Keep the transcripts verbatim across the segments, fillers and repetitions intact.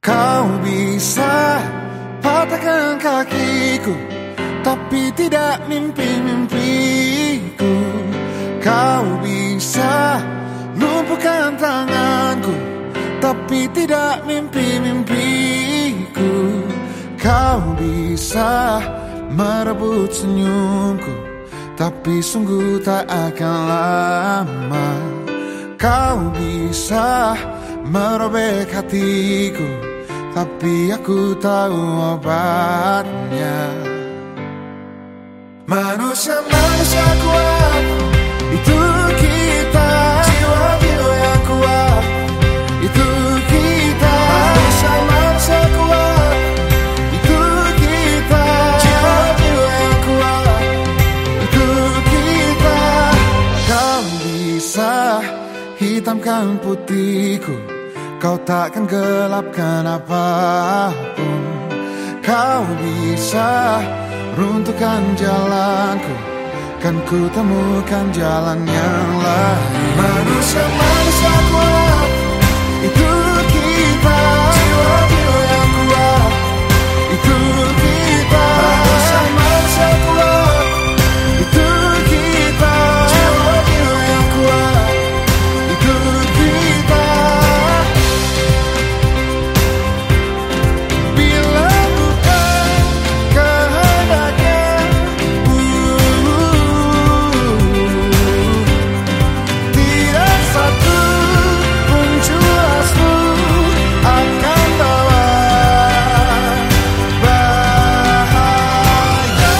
Kau bisa patahkan kakiku, tapi tidak mimpi-mimpiku. Kau bisa lumpuhkan tanganku, tapi tidak mimpi-mimpiku. Kau bisa merebut senyumku, tapi sungguh tak akan lama. Kau bisa merobek hatiku, tapi aku tahu obatnya. Manusia-manusia kuat, itu kita. Jiwa-jiwa yang kuat, itu kita. Manusia-manusia kuat, itu kita. Jiwa-jiwa yang kuat, itu kita. Kau bisa hitamkan putihku, kau takkan gelapkan apapun. Kau bisa runtuhkan jalanku, kan ku temukan jalan yang lain. Manusia-manusia kuat, itu kita. Jiwa-jiwa yang kuat, itu kita. Manusia-manusia kuat, itu kita. Jiwa-jiwa yang kuat, itu kita. Bila bukan kehendaknya, tidak satu pun juasmu akan bawa bahaya.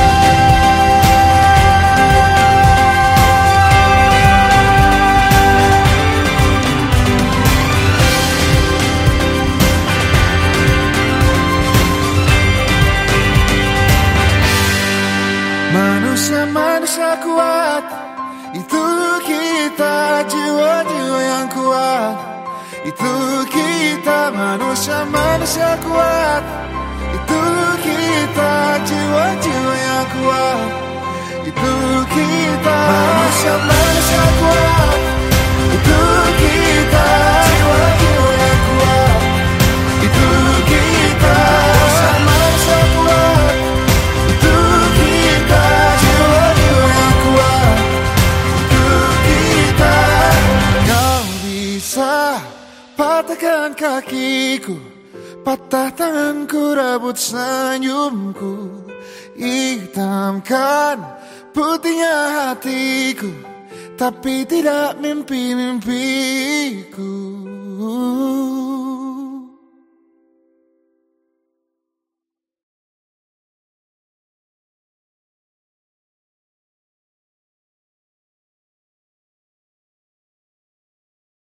Manusia-manusia kuat, itu kita. Jiwa-jiwa yang kuat, itu kita. Manusia-manusia kuat, itu kita. Jiwa-jiwa yang kuat, itu kita. Manusia-manusia kuat, itu kita. Jiwa-jiwa yang kuat, itu kita. Manusia-manusia kuat, itu kita. Jiwa-jiwa yang kuat, itu kita. Kau bisa patahkan kakiku, patah tanganku, rebut senyumku, hitamkan putihnya hatiku, tapi tidak mimpi-mimpiku.